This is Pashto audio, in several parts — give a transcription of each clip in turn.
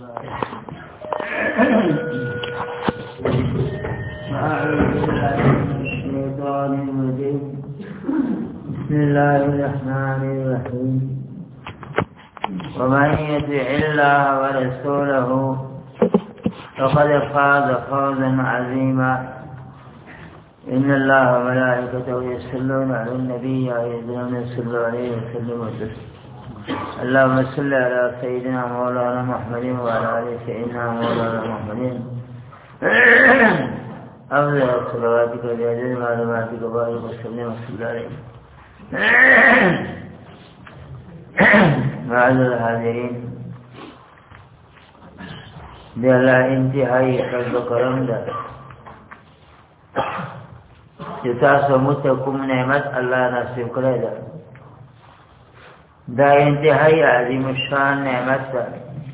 بسم الله الرحمن الرحيم. ومن يطع الله ورسوله فقد فاز فوزا عظيما. إن الله وملائكته يصلون على النبي ويؤمنون صلوا عليه وسلموا تسليما. اللهم صل على سيدنا مولانا محمد وعلى آل سيدنا مولانا محمد أفضل صلواتك وجزيل معلوماتك وبارك وسلم وصلى عليه. معاذ الحاضرين بلا انتهائی قلب کرم دا جتاسو متکم نعمت اللہ نصیب کرے دا انتہائی عظیم الشان نعمت دا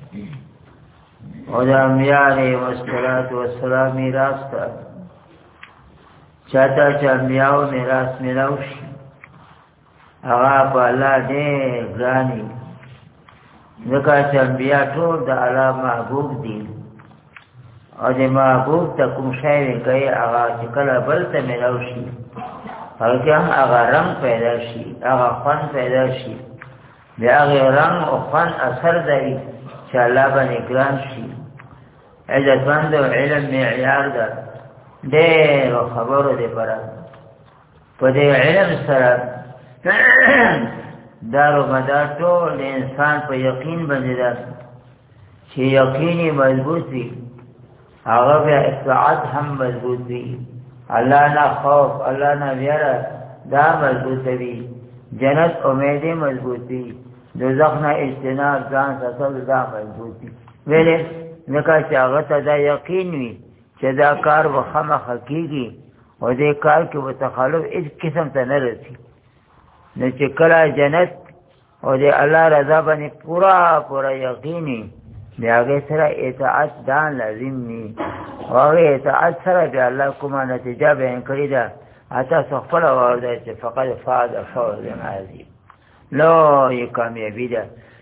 و دا انبیاء علیہ السلام میراث دا چاہتا چا انبیاء میراث ملاوش اغا پا اللہ دیر گرانی ذکا چا انبیاء طور دا اللہ محبوب دی او دا محبوب تا کم شایوین کئی اغا چکل بلتا ملاوشی اگر اغا رنگ پیدا شی اغا خون پیدا شی بی اغی رنگ و خون اثر داری چا اللہ بن اکرام شی عزتمند و علم معیار دا دیر و خبر دے پرا پا دے علم سرد دارو مدار طول انسان پا یقین بندیدار چه یقینی مضبوط بی آغا بیا اطاعت هم مضبوط بی اللہ نا خوف اللہ نا ویرہ دا مضبوط بی جنت امیدی مضبوط بی دوزخ نا اجتناب زان سسل دا مضبوط بی ویلے نکا چه آغا تا دا یقین وی چه دا کار و خمخ حقیقی و دے کار کی و تخالف اس قسم تا نرسی نو چې کله جنت او د الله رضا باندې پورا یقیني د هغې سره اطاعت دان لازم وي او هغې اطاعت سره د الله کومه نتیجه بیان کړې ده تاسو خپله واورئ چې فقد فاز فوزا عظیم لویه کامیابي ده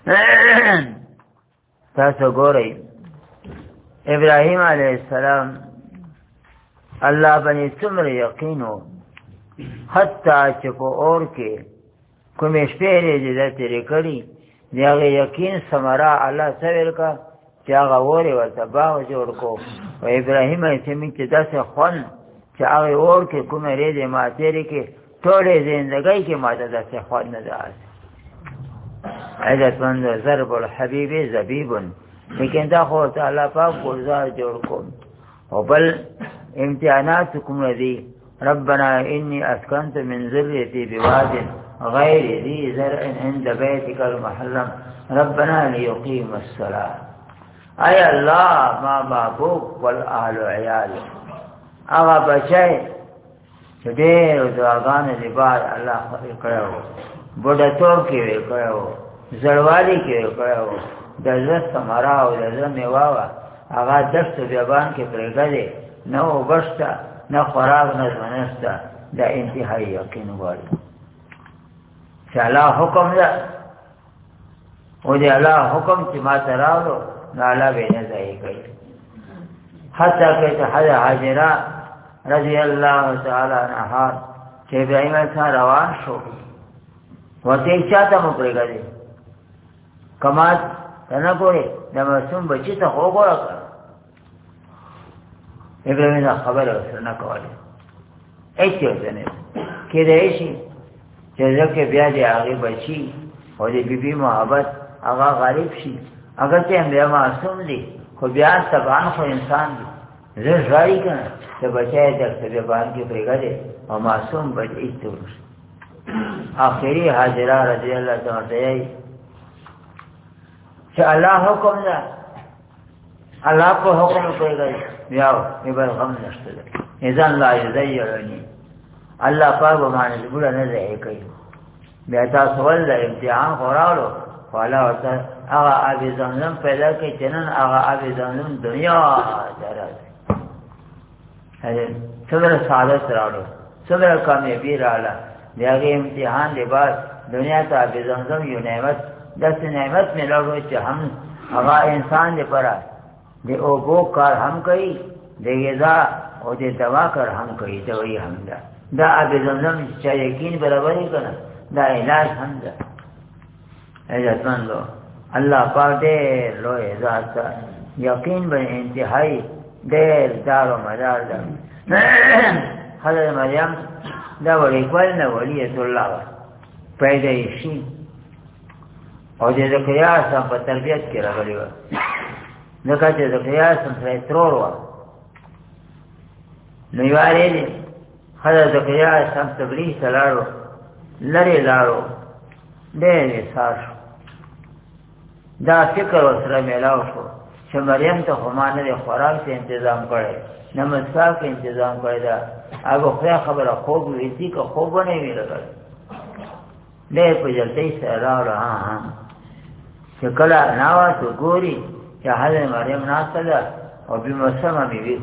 تاسو ګورئ ابراهیم علیه السلام الله باندې څومره یقین و حتی چې په اور کې کومې شپې یې د تېرې کړي د هغې یقین ثمره الله څه ویل که چې هغه اور یې ورته باغ جوړ کړو و ابراهیم علیه السلام چې داسې خوند چې هغې اور کې کومې ریځې ما تېرې کړې ټولې زندګۍ کې ما ته داسې خوند نه ده عزتمند ضرب الحبیب زبیب لیکن دا خو ته الله پاک ګلزار جوړ کړو او بل امتحانات کوم دي ربنا إني أسكنت من ذريتي بواد غير ذي زرع عند بيتك المحرم ربنا ليقيم الصلاة أي الله ما بابوك والأهل عيال أغا بچائے دیر دعاگان دبار اللہ خطر کرو بڑھتوں کی وے کرو زروالی کی وے کرو دزت سمراو دزت میواوا اغا دست بیابان کے پرگدے نو بشتا نہ خوراک نہ منستا دا انتہائی یقین والی کہ اللہ حکم دا او دی اللہ حکم چی ما تراولو نا اللہ بے نزائی گئی حتی کہ حضرت حاجرہ رضی اللہ تعالی عنہ کہ ابراہیم علیہ السلام روان شو وطیق چاہتا مکرے گا دے کمات تنہ گوڑے دا مرسوم بچی تا خو گوڑا کر ابراهیم دا خبر ورسره نه کوله هیڅ ورته نه کېدای شي چې ځکه بیا د هغې بچي او د بیبي محبت هغه غالب شي اگر چې هم بیا معصوم دی خو بیا طبعا خو انسان دی زه ژاړي که نه چې بچی درته بیابان کې پرېږدی او معصوم بچ هېڅ ته ورشي آخري حاجره رضی الله تعالی ورته یایي چې الله حکم ده الله په حکم پرېږدی بیاو ایبال غم نشته ده اذن لا یضیعنی الله پاک باندې ګوره نه ځای کوي بیا تاسو ول امتحان خوراولو والا ورته هغه آب زمزم پیدا کوي چې نن هغه آب زمزم دنیا درازي څومره سعادت راوړو څومره کامیابي رااله د هغې امتحان د بعد دنیا ته آب زمزم یو نعمت داسې نعمت میلاړو چې هم هغه انسان دې پره د اوبو کار هم کوي د غذا او د دوا کار هم کوي دوی هم ده دا اب زمزم چې یقین برابرې کنه دا علاج هم ده عزتمندو الله پاک دې لوی ذات یقین به انتهایی ډېر دار و مدار ده حضرت مریم دا وړي کول نه ولیت الله پیدا شي او د زکریا سم په تربیت کې راغلی و ځکه چې زکریا سم سره ترور و نو یوارې دې حضرت زکریا سم تبلیغ سلارو لري لارو ډېر احساس دا فکر سره میلاو شو چې مریم ته خو ما نه خوراک ته تنظیم کړی نه مسواک تنظیم کړی دا هغه خبره خوب ویسی که خوب نه وی لګل ډېر په جلدی سره راوړه ها چې کله ناوه تو ګوري چې حضرت مریم ناسته ده او بیمسمه بیوی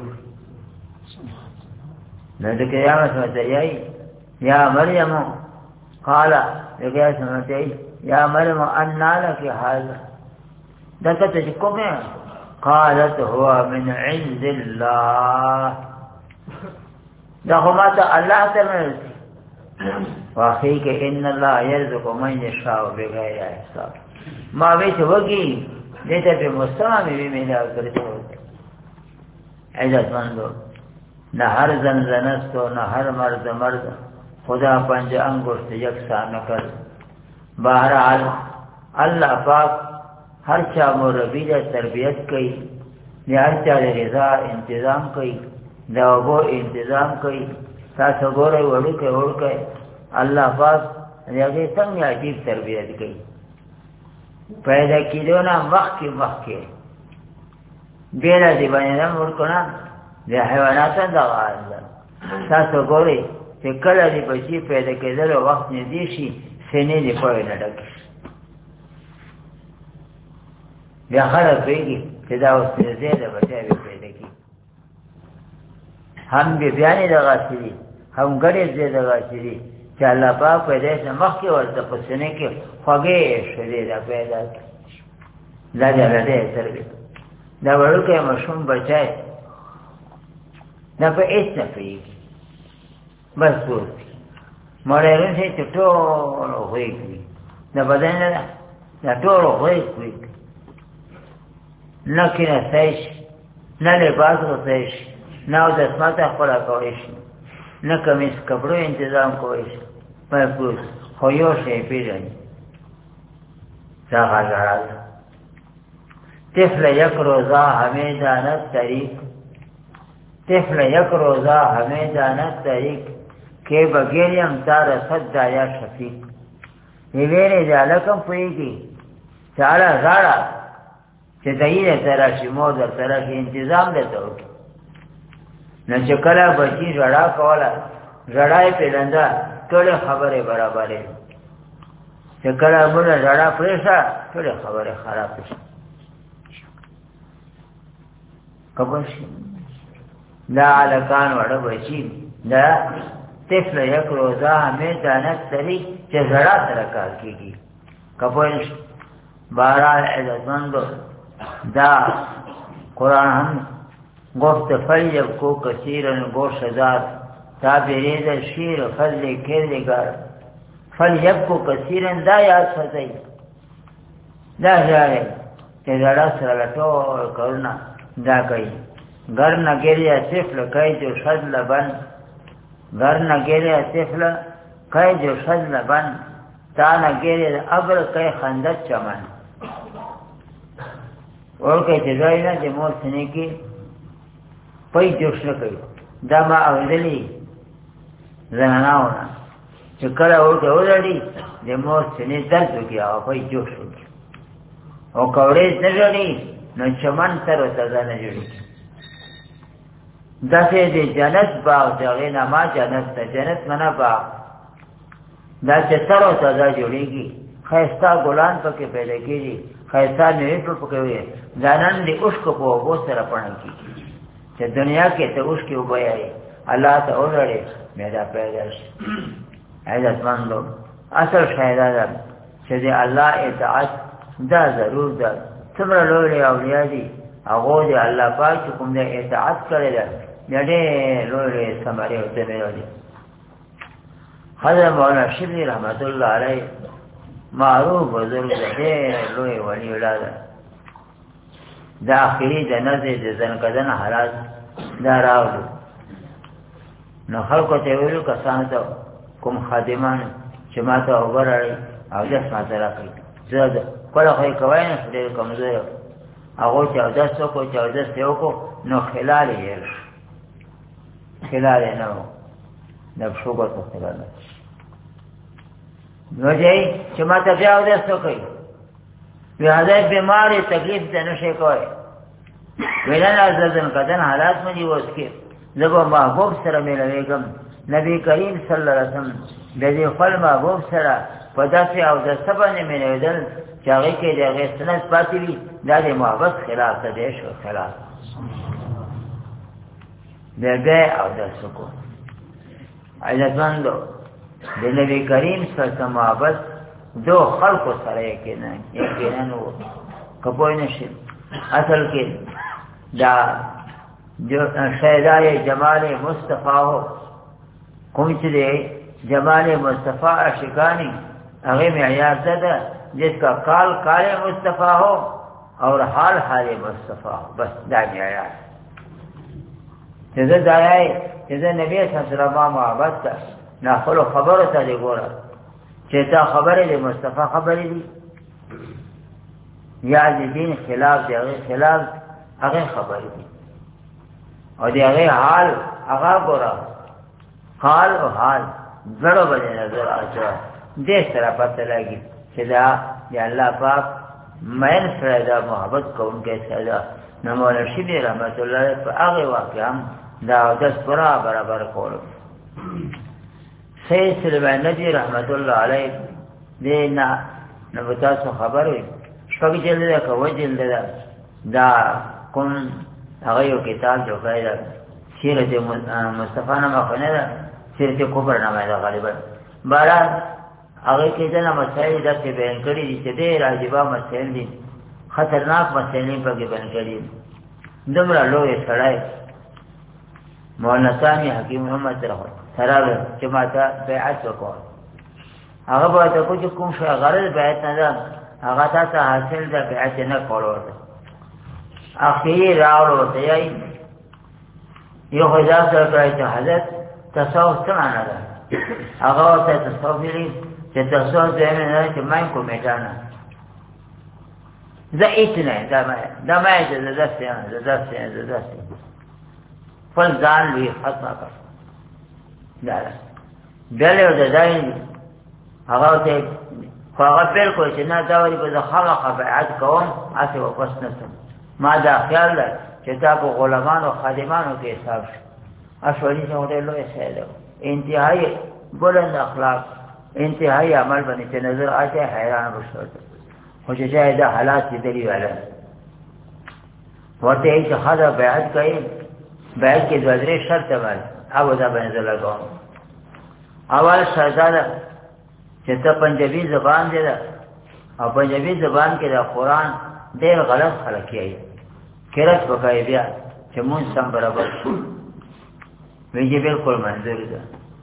نو د قیامت متیای یا مریم قال د قیامت متیای یا مریم انا لك هذا دته چې کومه قالت هو من عند الله دا هما ته الله تعالی واخی کہ ان اللہ یرزق من یشاء بغیر حساب ما ویچ وگی دیتا پہ مستمع بھی میرا کرتے ہوتے عزت مندو نہ ہر زن زنستو نہ ہر مرد مرد خدا پنج انگشت یکسا نہ کر بہرحال اللہ پاک ہر چا مربی دا تربیت کئی ہر چا رضا انتظام کئی دوبو انتظام کئی تاسو ګوره وړوکی الله پاک هغې څنګه عجیب تربیت کوي پیدا کېدو نه مخکې بېله د بني آدم ورکړه د حیواناتو دغه حال ده تاسو ګورئ چې کله د بچي پیدا کېدلو وخت نږدې شي سینې د پوی نه ډکې شي بیا خلک پوهېږي چې دا اوس پرېږدی د بچی بیا پیدا کېږي هم بیانې دغسې دي هم ګډې ځای دغسې دي چې الله پاک پیدا یې نه مخکې ورته په سینې کې خوږې شیدې دا پیدا کړي دا د الله دی تربیت دا وړوکی ماشوم بچی دا په هېڅ نه پوهېږي بس پوه مړیرون شي چې ټولو خوی کړي د بدن نه ده دا ټولو خوی کړي نه کېناستی شي نه لباس غوستی شي نه او دسمات خپله کولی شي نه کمیس کپړو انتظام کولی شي محفوظ خو یو شی پېژني دا غزړه ده طفل یک روزه همه داند طریق طفل یک روزه همه داند طریق که بگیریم تا رسد دایا شفیق ویویرې د هلکم پوهېږي چې اړه ژاړه چې دایي درته راشي مور درته راشي انتظام درته وکړي نو چې کله بچي ژړا کوله ژړا یې پېژنده ټولې خبرې برابرې چې کله موږ ژړا پرېښه ټولې خبرې خرابې شي قبول شي دا هلکان وړه بچي دا طفل یک روزه همې دانت طریق چې ژړا سره کار کېږي قبول شي بهرحال عزتمندو دا قرآن هم گفت فلیبکو کثیرا گوش دار تا برید شیر فضل کردگار فلیبکو کثیرا دا یاد ساتي دا ژاړي چې زړه سره ټول کارونه دا کوي گر نه ګریه طفل کوي جو شد لبن گر نه ګریه طفل کوي جو شد لبن تا نه ګریه ابر کوي خندت چمن ورکه چې ځای نه د مور سینې کې پای جوش نه کوي دا ما اورېدلي زنانو نه چې کله ورته ولړي د مور سینې درد وکړي او پای جوش وکړي او که ورېځ نه ژړي نو چمن تر وتازه نه جوړېږي داسې د جنت باغ د هغې نه ما جنت ته جنت منه باغ دا چې تر وتازه جوړېږي ښایسته ګلان پکې پیدا کېږي ښایسته مېوې پکې وي دا نن د اوښکو په اوبو سره پڼه کېږي چې دنیا کې ته اوښکې اوبه یې الله ته وژړې میدا پیدا شي عزتمندو اصل شی دا ده چې د الله اطاعت دا ضرور ده څومره لوی اولیاء دي هغه دې الله پاک کوم دې اطاعت کړی ده دې لوی ثمره او دې دي. حضرت مولانا شبلی رحمت الله علیه معروف بزرگ دې لوی ولی ولاد داخلي جنت دې ځنکدن حالات دا راوړو نو خلکو ته ویلو کسان ته کوم خادمان چې ماته وګورئ او داس ماته راکړي زه کله خو کوي نه ډېر کمزور هغه چې داس کو چې داس یو کو نو خلال یې نه نو شوګه ته خلال نو چې ماته بیا داس کوي بیا دې بیماری تکلیف ته نشي کوي ویلنا ځدن کدن حالات مې وس کې زبا محبوب سره ملويګم نبی کریم صلی الله علیه وسلم د دې خپل محبوب سره په داسې او د سبانه ملویدل چې هغه کې دغه سنت پاتې وي دا د محبت خلاف ده شو خلاف دغه او د سکو عزتمندو د نبی کریم صلی الله علیه وسلم محبت دو خلق سره کې نه یقینا نو کبوی نشي اصل کې دا جو شیدای جمال مصطفی ہو کوم چې دی جمال مصطفی عاشقانی هغه معیار ده جس کا کال مصطفی ہو اور حال مصطفی ہو بس دا معیار چې دا یې چې نبی صلی الله علیه وسلم محبت کا نه خبره ته دی ګوره چې دا خبره دی مصطفی خبره دی یا دین خلاف دی خلاف هغه خبره دی او دی هغه حال هغه ګوره حال او حال زړه باندې نظر اچو دې سره پته لګي چې دا دی الله پاک مېن سره دا محبت کوونکی سره نو مولا شبلی رحمت الله په هغه واقعا دا د پورا برابر کول سید سلیمان ندی رحمت الله علیه دې نو تاسو خبرې شپږ جلد کا وجلد دا کوم هغه یو کتاب جوړای دا سیرت مصطفی نامه خنه دا سیرت کبر نامه دا غالبا باران هغه کې دا مسائل د څه بیان کړی دي چې ډېر عجیب مسائل دي خطرناک مسائل په کې بیان کړی دمر لوی سړی مولانا ثاني حکیم محمد سره چې ماته بیعت وکړ هغه به ته کوم شي غرض بیعت نه ده هغه ته حاصل ده بیعت نه کولو اخیری راوړو ته یې یو خدای سره کوي چې حضرت تصوف څنګه نه ده هغه ته تصوف لري چې تصوف دې نه چې مې کومه نه زه ایتنه دا مې زده فل ځان لوی ختمه کړ دا دله د ځای هغه ته هغه بالکل چې نه دا وری په خلق بیعت کوم اته واپس نه ما دا خیال ده چې تاسو غلامان او خادمانو کې حساب شي اشوري څنګه له لوی سره انتهایی بلند اخلاق انتهایی عمل باندې چې نظر اچي حیران وشو خو چې دا حالات دي دی ولا ورته چې خدا بیعت کوي بیعت کې د درې شرط ول او دا باندې لګاو اول شرط دا چې ته پنجابي زبان دی او پنجابي زبان کې د قرآن ډېر غلط خلک یې کړه وکای بیا چې مونږ سم برابر شو ویجی بالکل منظور ده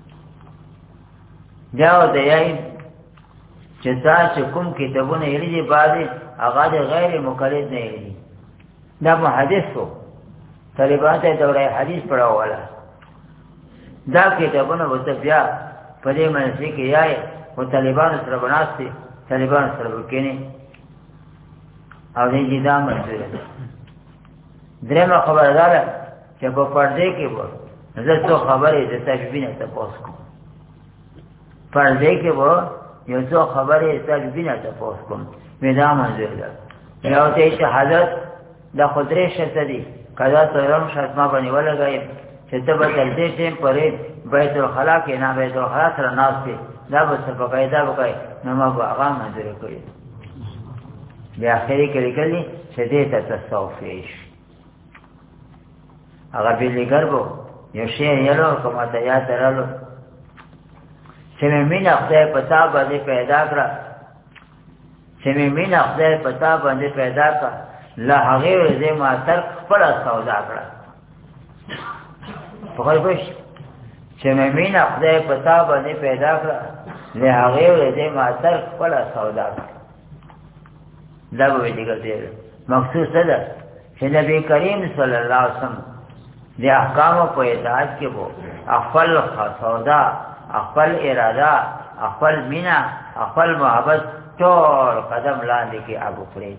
جاو د یای چې تاسو کوم کتابونه یې لري بعضی هغه غیر مقلد نه یې دا محدث وو طالبان ته دوره حدیث پڑھاواله دا کتابونه وته بیا په دې منځ کې یای او طالبان سره بناسي طالبان سره وکینی او دې دا منځره درېمه خبره ده چې په پردې کې وو زه څو خبرې د تشبینه تاسو کوم پردې کې وو یو څو خبرې د تشبینه تاسو کوم مې دا منځره ده یو ته چې حضرت د خدای شرط دي کدا ترم شرط ما باندې ولګای چې ته به تل دې ټیم پرې بیت الخلا کې نه بیت الخلا سره ناس دي دا به څه په قاعده وکای نو ما به هغه منځره کوي بیا اخري کې لیکلي چې دې ته تصوفیش هغه به لګربو یو شی یلو کومه ته یاد درلو چې مې نه خدای پتا باندې پیدا کړ چې مې مینه خدای پتا باندې پیدا کړه له هغې ورځې ما ترک خپله سودا کړه په خبرې پوه شئ چې مې مینه خدای پتا باندې پیدا کړه له هغې ورځې ما ترک خپله سودا کړه دا به ویلي ګرځېده مقصود څه ده چې نبي کریم صلی الله علیه وسلم د احکامو په اطاعت کې وو خپل سودا خپل اراده خپل مینا خپل محبت ټول قدم لاندې کې ابو کړی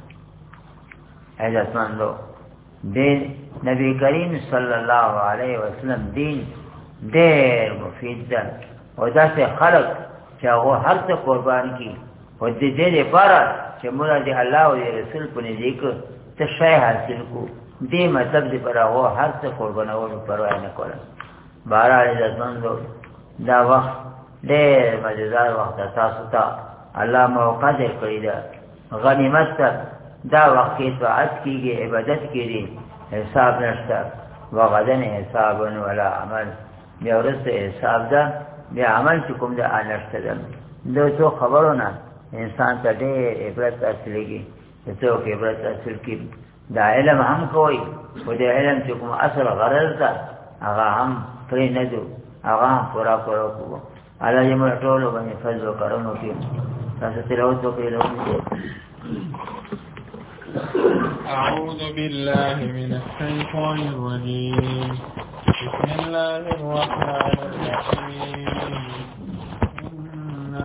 عزتمندو دین نبی کریم صلی الله علیه وسلم دین ډېر مفید ده او داسې خلق چې هغه هر څه قربان کړي او د دې لپاره چې موږ د الله او رسول په نزدیک څه شی حاصل کو دې مطلب دې پر هغه هر څه قربانولو پروا نه کوله بهرحال عزتمندو دا وخت ډېر مزیدار وخت تاسو ته الله موقع درکړی ده غنیمت ته دا وخت کې طاعت کیږي عبادت کیږي حساب نشته وغدن حساب ولا عمل بیا ورسته حساب ده بیا عمل چې کوم ده نشته ده دا څو خبرونه انسان ته ډېر عبرت حاصلېږي څوک عبرت حاصل کړي دا علم هم کوي خو د علم چې کوم اصل غرض ده هغه هم پرې نه دو هغه هم پورا کوو الله دې موږ ټول باندې فضل وکړو کې تاسو تلاوت وکړئ أعوذ بالله من الشيطان الرجيم بسم الله الرحمن الرحيم